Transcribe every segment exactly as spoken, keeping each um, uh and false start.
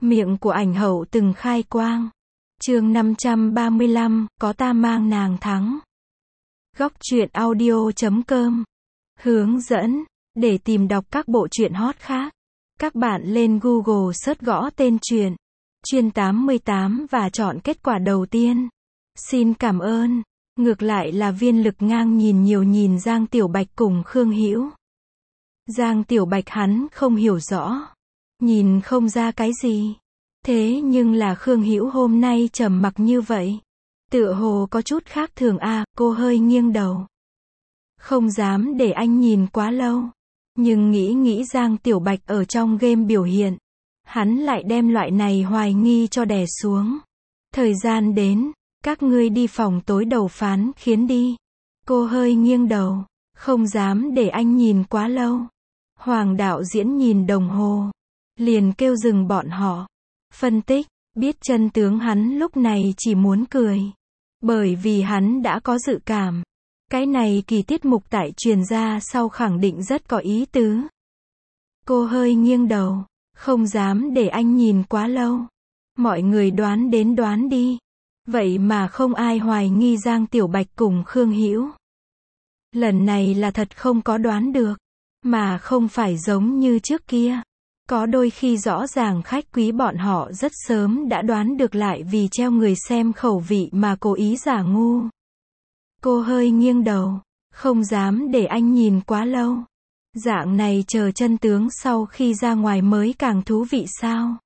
Miệng của ảnh hậu từng khai quang. Chương năm trăm ba mươi lăm, có ta mang nàng thắng. Góc truyện audio chấm com. Hướng dẫn. Để tìm đọc các bộ truyện hot khác, các bạn lên Google search gõ tên truyện Chuyên tám mươi tám và chọn kết quả đầu tiên. Xin cảm ơn. Ngược lại là Viên Lực Ngang nhìn nhiều nhìn Giang Tiểu Bạch cùng Khương Hữu. Giang Tiểu Bạch hắn không hiểu rõ, nhìn không ra cái gì. Thế nhưng là Khương Hữu hôm nay trầm mặc như vậy, tựa hồ có chút khác thường a. À, cô hơi nghiêng đầu. Không dám để anh nhìn quá lâu, nhưng nghĩ nghĩ Giang Tiểu Bạch ở trong game biểu hiện, hắn lại đem loại này hoài nghi cho đè xuống. Thời gian đến, các ngươi đi phòng tối đầu phán khiến đi. Cô hơi nghiêng đầu, không dám để anh nhìn quá lâu. Hoàng đạo diễn nhìn đồng hồ, liền kêu dừng bọn họ. Phân tích, biết chân tướng hắn lúc này chỉ muốn cười. Bởi vì hắn đã có dự cảm, cái này kỳ tiết mục tại truyền ra sau khẳng định rất có ý tứ. Cô hơi nghiêng đầu, không dám để anh nhìn quá lâu. Mọi người đoán đến đoán đi. Vậy mà không ai hoài nghi Giang Tiểu Bạch cùng Khương Hữu. Lần này là thật không có đoán được, mà không phải giống như trước kia. Có đôi khi rõ ràng khách quý bọn họ rất sớm đã đoán được lại vì treo người xem khẩu vị mà cố ý giả ngu. Cô hơi nghiêng đầu, không dám để anh nhìn quá lâu. Dạng này chờ chân tướng sau khi ra ngoài mới càng thú vị sao?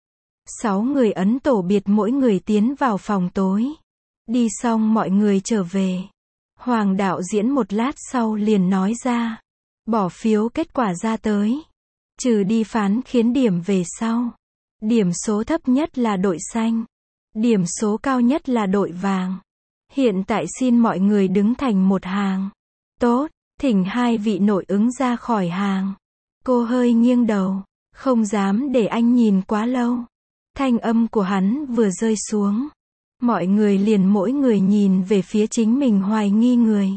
Sáu người ấn tổ biệt mỗi người tiến vào phòng tối. Đi xong mọi người trở về. Hoàng đạo diễn một lát sau liền nói ra. Bỏ phiếu kết quả ra tới. Trừ đi phán khiến điểm về sau. Điểm số thấp nhất là đội xanh. Điểm số cao nhất là đội vàng. Hiện tại xin mọi người đứng thành một hàng. Tốt, thỉnh hai vị nội ứng ra khỏi hàng. Cô hơi nghiêng đầu, không dám để anh nhìn quá lâu. Thanh âm của hắn vừa rơi xuống, mọi người liền mỗi người nhìn về phía chính mình hoài nghi người.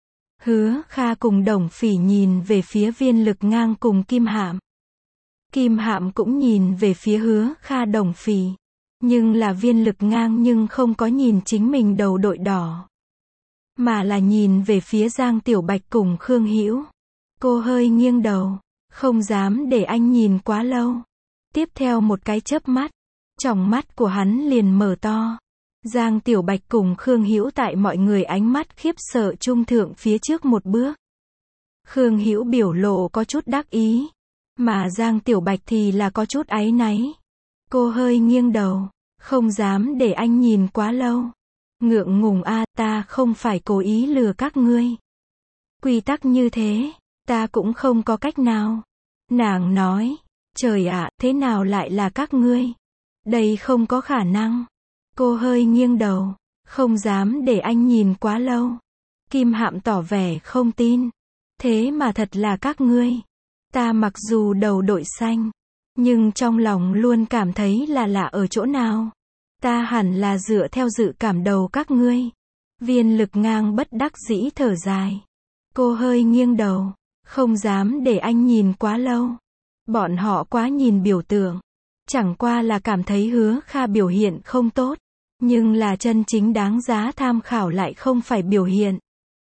Hứa Kha cùng Đồng Phỉ nhìn về phía Viên Lực Ngang cùng Kim Hạm. Kim Hạm cũng nhìn về phía Hứa Kha Đồng Phỉ. Nhưng là Viên Lực Ngang nhưng không có nhìn chính mình đầu đội đỏ, mà là nhìn về phía Giang Tiểu Bạch cùng Khương Hữu. Cô hơi nghiêng đầu, không dám để anh nhìn quá lâu. Tiếp theo một cái chớp mắt, tròng mắt của hắn liền mở to. Giang Tiểu Bạch cùng Khương Hữu tại mọi người ánh mắt khiếp sợ trung thượng phía trước một bước. Khương Hữu biểu lộ có chút đắc ý, mà Giang Tiểu Bạch thì là có chút áy náy. Cô hơi nghiêng đầu, không dám để anh nhìn quá lâu. Ngượng ngùng a, ta không phải cố ý lừa các ngươi. Quy tắc như thế, ta cũng không có cách nào. Nàng nói, trời ạ, thế nào lại là các ngươi? Đây không có khả năng. Cô hơi nghiêng đầu, không dám để anh nhìn quá lâu. Kim Hạm tỏ vẻ không tin. Thế mà thật là các ngươi. Ta mặc dù đầu đội xanh, nhưng trong lòng luôn cảm thấy là lạ ở chỗ nào. Ta hẳn là dựa theo dự cảm đầu các ngươi. Viên Lực Ngang bất đắc dĩ thở dài. Cô hơi nghiêng đầu, không dám để anh nhìn quá lâu. Bọn họ quá nhìn biểu tượng. Chẳng qua là cảm thấy Hứa Kha biểu hiện không tốt. Nhưng là chân chính đáng giá tham khảo lại không phải biểu hiện,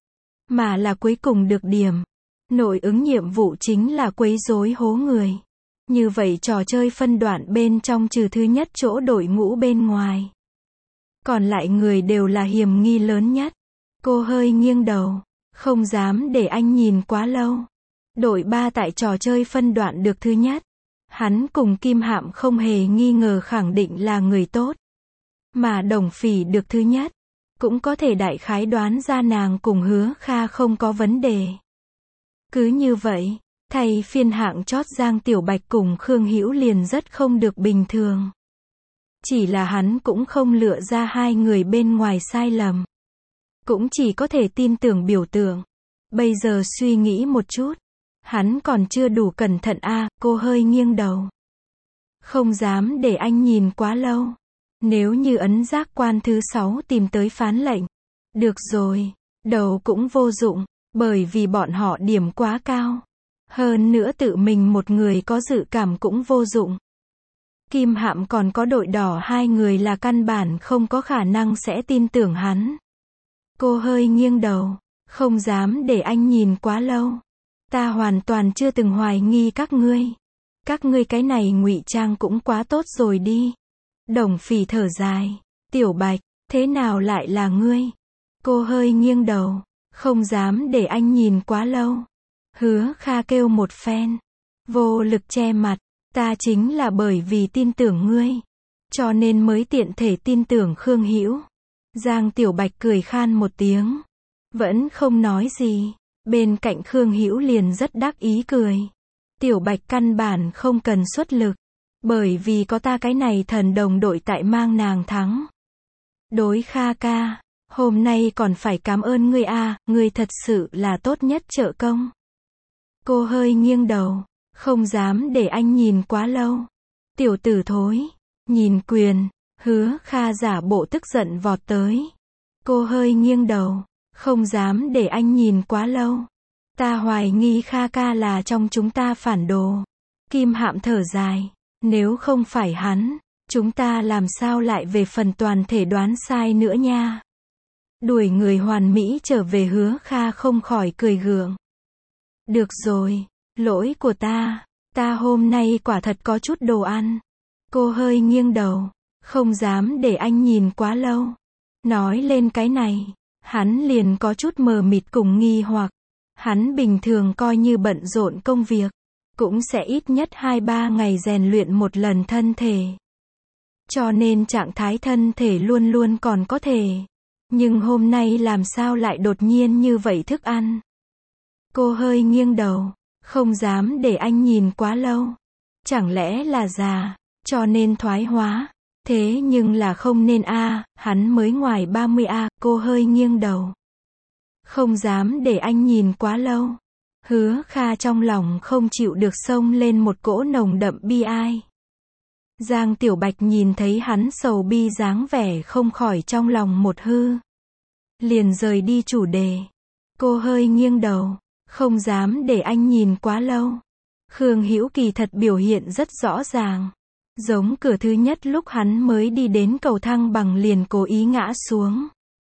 mà là cuối cùng được điểm. Nội ứng nhiệm vụ chính là quấy rối hố người. Như vậy trò chơi phân đoạn bên trong trừ thứ nhất chỗ đội ngũ bên ngoài, còn lại người đều là hiểm nghi lớn nhất. Cô hơi nghiêng đầu, không dám để anh nhìn quá lâu. Đội ba tại trò chơi phân đoạn được thứ nhất. Hắn cùng Kim Hạm không hề nghi ngờ khẳng định là người tốt. Mà Đồng Phỉ được thứ nhất, cũng có thể đại khái đoán ra nàng cùng Hứa Kha không có vấn đề. Cứ như vậy, thay phiên hạng chót Giang Tiểu Bạch cùng Khương Hữu liền rất không được bình thường. Chỉ là hắn cũng không lựa ra hai người bên ngoài sai lầm. Cũng chỉ có thể tin tưởng biểu tượng. Bây giờ suy nghĩ một chút, hắn còn chưa đủ cẩn thận a. À, cô hơi nghiêng đầu. Không dám để anh nhìn quá lâu. Nếu như ấn giác quan thứ sáu tìm tới phán lệnh. Được rồi, đầu cũng vô dụng, bởi vì bọn họ điểm quá cao. Hơn nữa tự mình một người có dự cảm cũng vô dụng. Kim Hạm còn có đội đỏ hai người là căn bản không có khả năng sẽ tin tưởng hắn. Cô hơi nghiêng đầu, không dám để anh nhìn quá lâu. Ta hoàn toàn chưa từng hoài nghi các ngươi. Các ngươi cái này ngụy trang cũng quá tốt rồi đi. Đồng Phỉ thở dài, Tiểu Bạch, thế nào lại là ngươi? Cô hơi nghiêng đầu, không dám để anh nhìn quá lâu. Hứa Kha kêu một phen, vô lực che mặt, ta chính là bởi vì tin tưởng ngươi, cho nên mới tiện thể tin tưởng Khương Hữu. Giang Tiểu Bạch cười khan một tiếng, vẫn không nói gì, bên cạnh Khương Hữu liền rất đắc ý cười. Tiểu Bạch căn bản không cần xuất lực, bởi vì có ta cái này thần đồng đội tại mang nàng thắng. Đối Kha ca, hôm nay còn phải cảm ơn ngươi a, ngươi thật sự là tốt nhất trợ công. Cô hơi nghiêng đầu, không dám để anh nhìn quá lâu. Tiểu tử thối, nhìn quyền, Hứa Kha giả bộ tức giận vọt tới. Cô hơi nghiêng đầu, không dám để anh nhìn quá lâu. Ta hoài nghi Kha ca là trong chúng ta phản đồ. Kim Hạm thở dài, nếu không phải hắn, chúng ta làm sao lại về phần toàn thể đoán sai nữa nha. Đuổi người hoàn mỹ trở về. Hứa Kha không khỏi cười gượng. Được rồi, lỗi của ta, ta hôm nay quả thật có chút đồ ăn. Cô hơi nghiêng đầu, không dám để anh nhìn quá lâu. Nói lên cái này, hắn liền có chút mờ mịt cùng nghi hoặc. Hắn bình thường coi như bận rộn công việc, cũng sẽ ít nhất hai ba ngày rèn luyện một lần thân thể. Cho nên trạng thái thân thể luôn luôn còn có thể. Nhưng hôm nay làm sao lại đột nhiên như vậy thức ăn? Cô hơi nghiêng đầu, không dám để anh nhìn quá lâu. Chẳng lẽ là già, cho nên thoái hóa? Thế nhưng là không nên a, hắn mới ngoài ba mươi a, cô hơi nghiêng đầu. Không dám để anh nhìn quá lâu. Hứa Kha trong lòng không chịu được xông lên một cỗ nồng đậm bi ai. Giang Tiểu Bạch nhìn thấy hắn sầu bi dáng vẻ không khỏi trong lòng một hư. Liền rời đi chủ đề. Cô hơi nghiêng đầu, không dám để anh nhìn quá lâu. Khương Hữu kỳ thật biểu hiện rất rõ ràng. Giống cửa thứ nhất lúc hắn mới đi đến cầu thang bằng liền cố ý ngã xuống.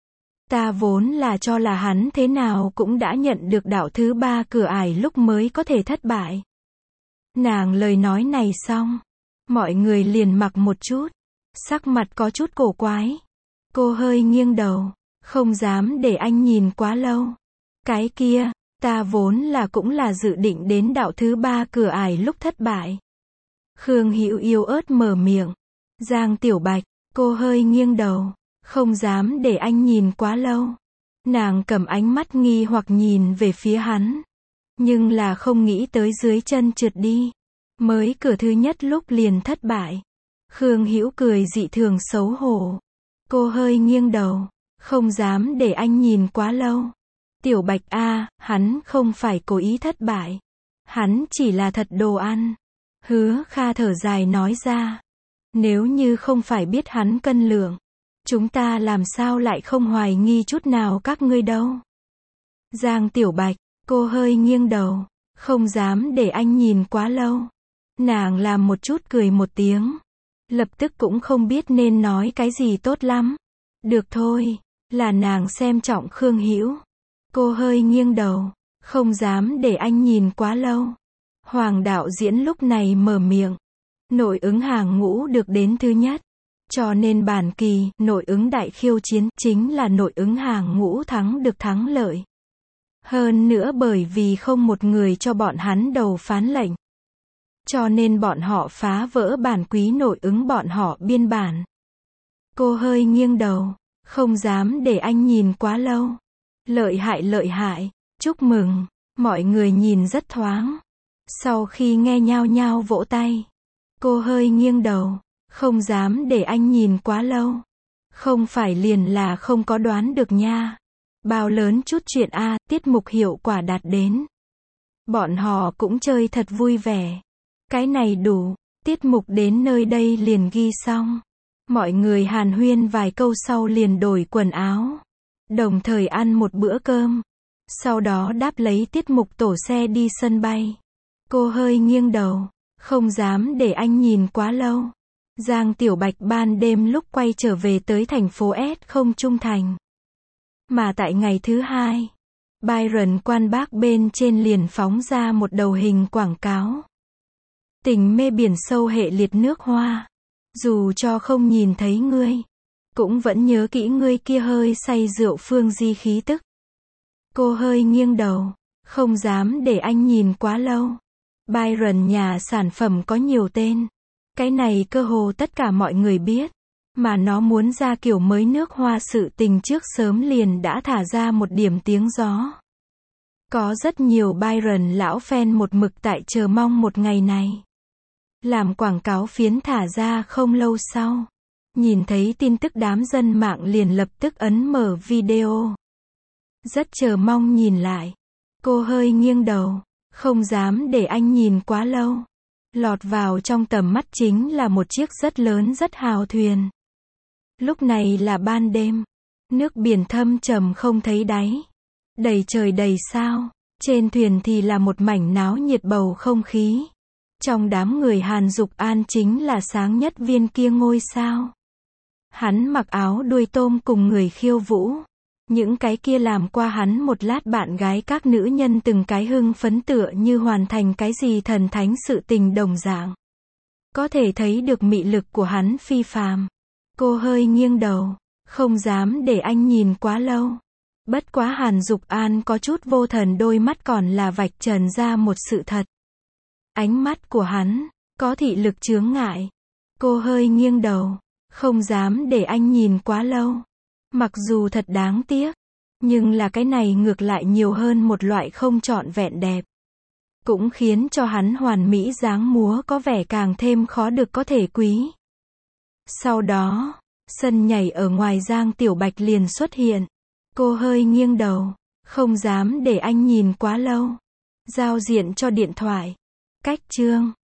Ta vốn là cho là hắn thế nào cũng đã nhận được đạo thứ ba cửa ải lúc mới có thể thất bại. Nàng lời nói này xong, mọi người liền mặc một chút, sắc mặt có chút cổ quái. Cô hơi nghiêng đầu, không dám để anh nhìn quá lâu. Cái kia, ta vốn là cũng là dự định đến đạo thứ ba cửa ải lúc thất bại. Khương Hữu yếu ớt mở miệng. Giang Tiểu Bạch, cô hơi nghiêng đầu, không dám để anh nhìn quá lâu. Nàng cầm ánh mắt nghi hoặc nhìn về phía hắn. Nhưng là không nghĩ tới dưới chân trượt đi. Mới cửa thứ nhất lúc liền thất bại. Khương Hữu cười dị thường xấu hổ. Cô hơi nghiêng đầu, không dám để anh nhìn quá lâu. Tiểu Bạch a, hắn không phải cố ý thất bại. Hắn chỉ là thật đồ ăn. Hứa Kha thở dài nói ra. Nếu như không phải biết hắn cân lượng, chúng ta làm sao lại không hoài nghi chút nào các ngươi đâu. Giang Tiểu Bạch, cô hơi nghiêng đầu, không dám để anh nhìn quá lâu. Nàng làm một chút cười một tiếng. Lập tức cũng không biết nên nói cái gì tốt lắm. Được thôi, là nàng xem trọng Khương Hữu. Cô hơi nghiêng đầu, không dám để anh nhìn quá lâu. Hoàng đạo diễn lúc này mở miệng. Nội ứng hàng ngũ được đến thứ nhất. Cho nên bản kỳ, nội ứng đại khiêu chiến, chính là nội ứng hàng ngũ thắng được thắng lợi. Hơn nữa bởi vì không một người cho bọn hắn đầu phán lệnh. Cho nên bọn họ phá vỡ bản quý nội ứng bọn họ biên bản. Cô hơi nghiêng đầu, không dám để anh nhìn quá lâu. Lợi hại lợi hại, chúc mừng, mọi người nhìn rất thoáng. Sau khi nghe nhao nhao vỗ tay, cô hơi nghiêng đầu, không dám để anh nhìn quá lâu. Không phải liền là không có đoán được nha. Bao lớn chút chuyện a, tiết mục hiệu quả đạt đến. Bọn họ cũng chơi thật vui vẻ. Cái này đủ, tiết mục đến nơi đây liền ghi xong. Mọi người hàn huyên vài câu sau liền đổi quần áo. Đồng thời ăn một bữa cơm. Sau đó đáp lấy tiết mục tổ xe đi sân bay. Cô hơi nghiêng đầu, không dám để anh nhìn quá lâu. Giang Tiểu Bạch ban đêm lúc quay trở về tới thành phố S không trung thành. Mà tại ngày thứ hai, Byron quan bác bên trên liền phóng ra một đầu hình quảng cáo. Tình mê biển sâu hệ liệt nước hoa. Dù cho không nhìn thấy ngươi, cũng vẫn nhớ kỹ ngươi kia hơi say rượu phương di khí tức. Cô hơi nghiêng đầu, không dám để anh nhìn quá lâu. Byron nhà sản phẩm có nhiều tên. Cái này cơ hồ tất cả mọi người biết. Mà nó muốn ra kiểu mới nước hoa sự tình trước sớm liền đã thả ra một điểm tiếng gió. Có rất nhiều Byron lão fan một mực tại chờ mong một ngày này. Làm quảng cáo phiến thả ra không lâu sau. Nhìn thấy tin tức đám dân mạng liền lập tức ấn mở video. Rất chờ mong nhìn lại. Cô hơi nghiêng đầu, không dám để anh nhìn quá lâu. Lọt vào trong tầm mắt chính là một chiếc rất lớn rất hào thuyền. Lúc này là ban đêm. Nước biển thâm trầm không thấy đáy. Đầy trời đầy sao. Trên thuyền thì là một mảnh náo nhiệt bầu không khí. Trong đám người Hàn Dục An chính là sáng nhất viên kia ngôi sao. Hắn mặc áo đuôi tôm cùng người khiêu vũ. Những cái kia làm qua hắn một lát bạn gái các nữ nhân từng cái hưng phấn tựa như hoàn thành cái gì thần thánh sự tình đồng dạng. Có thể thấy được mị lực của hắn phi phàm. Cô hơi nghiêng đầu, không dám để anh nhìn quá lâu. Bất quá Hàn Dục An có chút vô thần đôi mắt còn là vạch trần ra một sự thật. Ánh mắt của hắn, có thị lực chướng ngại. Cô hơi nghiêng đầu, không dám để anh nhìn quá lâu. Mặc dù thật đáng tiếc, nhưng là cái này ngược lại nhiều hơn một loại không trọn vẹn đẹp. Cũng khiến cho hắn hoàn mỹ dáng múa có vẻ càng thêm khó được có thể quý. Sau đó, sân nhảy ở ngoài Giang Tiểu Bạch liền xuất hiện. Cô hơi nghiêng đầu, không dám để anh nhìn quá lâu. Giao diện cho điện thoại. Cách chương